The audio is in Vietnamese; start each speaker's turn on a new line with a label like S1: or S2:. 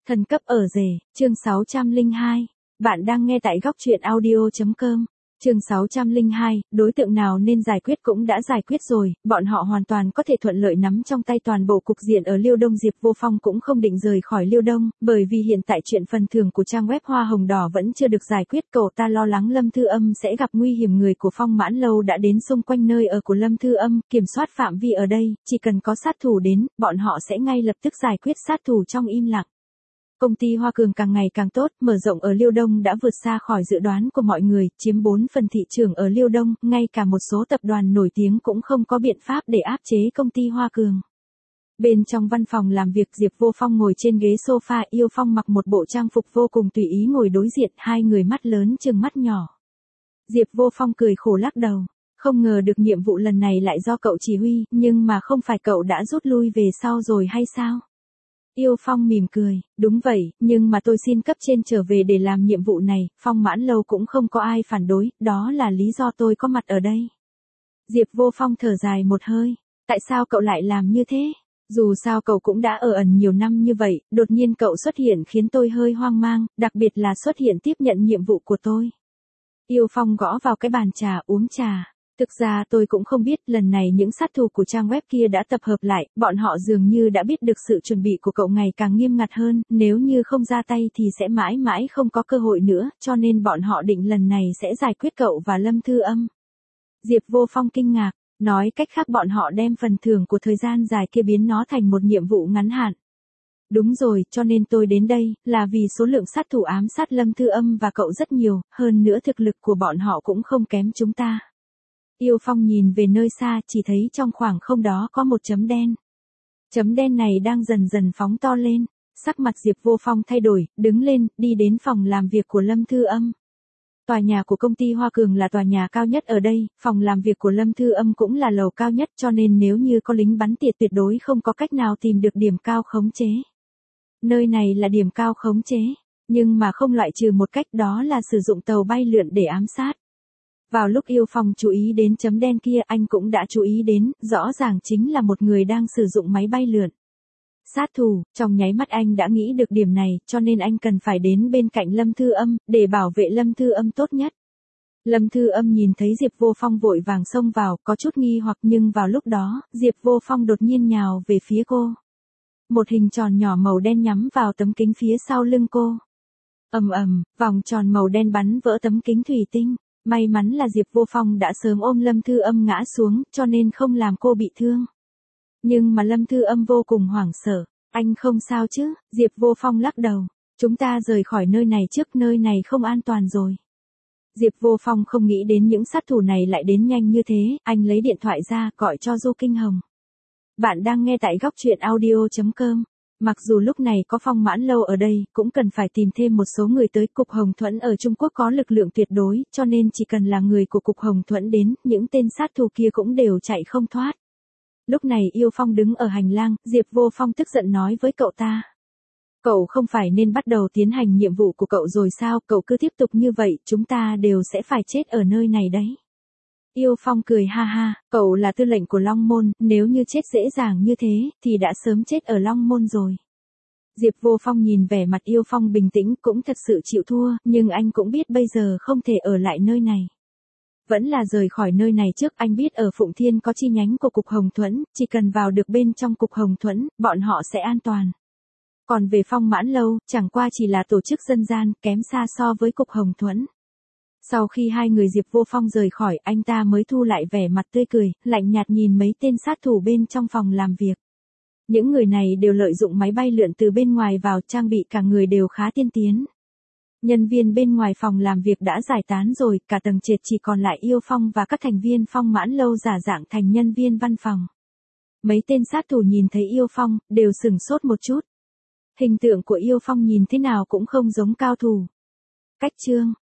S1: Thần cấp ở rể, chương 602. Bạn đang nghe tại góc truyện audio.com. Chương 602, đối tượng nào nên giải quyết cũng đã giải quyết rồi, bọn họ hoàn toàn có thể thuận lợi nắm trong tay toàn bộ cục diện ở Liêu Đông. Diệp Vô Phong cũng không định rời khỏi Liêu Đông, bởi vì hiện tại chuyện phần thưởng của trang web Hoa Hồng Đỏ vẫn chưa được giải quyết. Cậu ta lo lắng Lâm Thư Âm sẽ gặp nguy hiểm. Người của Phong Mãn Lâu đã đến xung quanh nơi ở của Lâm Thư Âm, kiểm soát phạm vi ở đây, chỉ cần có sát thủ đến, bọn họ sẽ ngay lập tức giải quyết sát thủ trong im lặng. Công ty Hoa Cường càng ngày càng tốt, mở rộng ở Liêu Đông đã vượt xa khỏi dự đoán của mọi người, chiếm 4 phần thị trường ở Liêu Đông, ngay cả một số tập đoàn nổi tiếng cũng không có biện pháp để áp chế công ty Hoa Cường. Bên trong văn phòng làm việc, Diệp Vô Phong ngồi trên ghế sofa, Yêu Phong mặc một bộ trang phục vô cùng tùy ý ngồi đối diện, hai người mắt lớn chừng mắt nhỏ. Diệp Vô Phong cười khổ lắc đầu, không ngờ được nhiệm vụ lần này lại do cậu chỉ huy, nhưng mà không phải cậu đã rút lui về sau rồi hay sao? Yêu Phong mỉm cười, đúng vậy, nhưng mà tôi xin cấp trên trở về để làm nhiệm vụ này, Phong Mãn Lâu cũng không có ai phản đối, đó là lý do tôi có mặt ở đây. Diệp Vô Phong thở dài một hơi, tại sao cậu lại làm như thế? Dù sao cậu cũng đã ở ẩn nhiều năm như vậy, đột nhiên cậu xuất hiện khiến tôi hơi hoang mang, đặc biệt là xuất hiện tiếp nhận nhiệm vụ của tôi. Yêu Phong gõ vào cái bàn trà uống trà. Thực ra tôi cũng không biết, lần này những sát thủ của trang web kia đã tập hợp lại, bọn họ dường như đã biết được sự chuẩn bị của cậu ngày càng nghiêm ngặt hơn, nếu như không ra tay thì sẽ mãi mãi không có cơ hội nữa, cho nên bọn họ định lần này sẽ giải quyết cậu và Lâm Thư Âm. Diệp Vô Phong kinh ngạc, nói cách khác bọn họ đem phần thưởng của thời gian dài kia biến nó thành một nhiệm vụ ngắn hạn. Đúng rồi, cho nên tôi đến đây, là vì số lượng sát thủ ám sát Lâm Thư Âm và cậu rất nhiều, hơn nữa thực lực của bọn họ cũng không kém chúng ta. Yêu Phong nhìn về nơi xa, chỉ thấy trong khoảng không đó có một chấm đen. Chấm đen này đang dần dần phóng to lên, sắc mặt Diệp Vô Phong thay đổi, đứng lên, đi đến phòng làm việc của Lâm Thư Âm. Tòa nhà của công ty Hoa Cường là tòa nhà cao nhất ở đây, phòng làm việc của Lâm Thư Âm cũng là lầu cao nhất, cho nên nếu như có lính bắn tỉa tuyệt đối không có cách nào tìm được điểm cao khống chế. Nơi này là điểm cao khống chế, nhưng mà không loại trừ một cách, đó là sử dụng tàu bay lượn để ám sát. Vào lúc Yêu Phong chú ý đến chấm đen kia, anh cũng đã chú ý đến, rõ ràng chính là một người đang sử dụng máy bay lượn. Sát thủ, trong nháy mắt anh đã nghĩ được điểm này, cho nên anh cần phải đến bên cạnh Lâm Thư Âm, để bảo vệ Lâm Thư Âm tốt nhất. Lâm Thư Âm nhìn thấy Diệp Vô Phong vội vàng xông vào, có chút nghi hoặc, nhưng vào lúc đó, Diệp Vô Phong đột nhiên nhào về phía cô. Một hình tròn nhỏ màu đen nhắm vào tấm kính phía sau lưng cô. Ầm ầm, vòng tròn màu đen bắn vỡ tấm kính thủy tinh. May mắn là Diệp Vô Phong đã sớm ôm Lâm Thư Âm ngã xuống, cho nên không làm cô bị thương. Nhưng mà Lâm Thư Âm vô cùng hoảng sợ, anh không sao chứ? Diệp Vô Phong lắc đầu, chúng ta rời khỏi nơi này trước, nơi này không an toàn rồi. Diệp Vô Phong không nghĩ đến những sát thủ này lại đến nhanh như thế, anh lấy điện thoại ra, gọi cho Du Kinh Hồng. Bạn đang nghe tại góc truyện audio.com. Mặc dù lúc này có Phong Mãn Lâu ở đây, cũng cần phải tìm thêm một số người tới. Cục Hồng Thuẫn ở Trung Quốc có lực lượng tuyệt đối, cho nên chỉ cần là người của Cục Hồng Thuẫn đến, những tên sát thủ kia cũng đều chạy không thoát. Lúc này Yêu Phong đứng ở hành lang, Diệp Vô Phong tức giận nói với cậu ta. Cậu không phải nên bắt đầu tiến hành nhiệm vụ của cậu rồi sao, cậu cứ tiếp tục như vậy, chúng ta đều sẽ phải chết ở nơi này đấy. Yêu Phong cười ha ha, cậu là tư lệnh của Long Môn, nếu như chết dễ dàng như thế, thì đã sớm chết ở Long Môn rồi. Diệp Vô Phong nhìn vẻ mặt Yêu Phong bình tĩnh, cũng thật sự chịu thua, nhưng anh cũng biết bây giờ không thể ở lại nơi này. Vẫn là rời khỏi nơi này trước, anh biết ở Phụng Thiên có chi nhánh của Cục Hồng Thuẫn, chỉ cần vào được bên trong Cục Hồng Thuẫn, bọn họ sẽ an toàn. Còn về Phong Mãn Lâu, chẳng qua chỉ là tổ chức dân gian, kém xa so với Cục Hồng Thuẫn. Sau khi hai người Diệp Vô Phong rời khỏi, anh ta mới thu lại vẻ mặt tươi cười, lạnh nhạt nhìn mấy tên sát thủ bên trong phòng làm việc. Những người này đều lợi dụng máy bay lượn từ bên ngoài vào, trang bị cả người đều khá tiên tiến. Nhân viên bên ngoài phòng làm việc đã giải tán rồi, cả tầng trệt chỉ còn lại Yêu Phong và các thành viên Phong Mãn Lâu giả dạng thành nhân viên văn phòng. Mấy tên sát thủ nhìn thấy Yêu Phong, đều sửng sốt một chút. Hình tượng của Yêu Phong nhìn thế nào cũng không giống cao thủ. Cách chương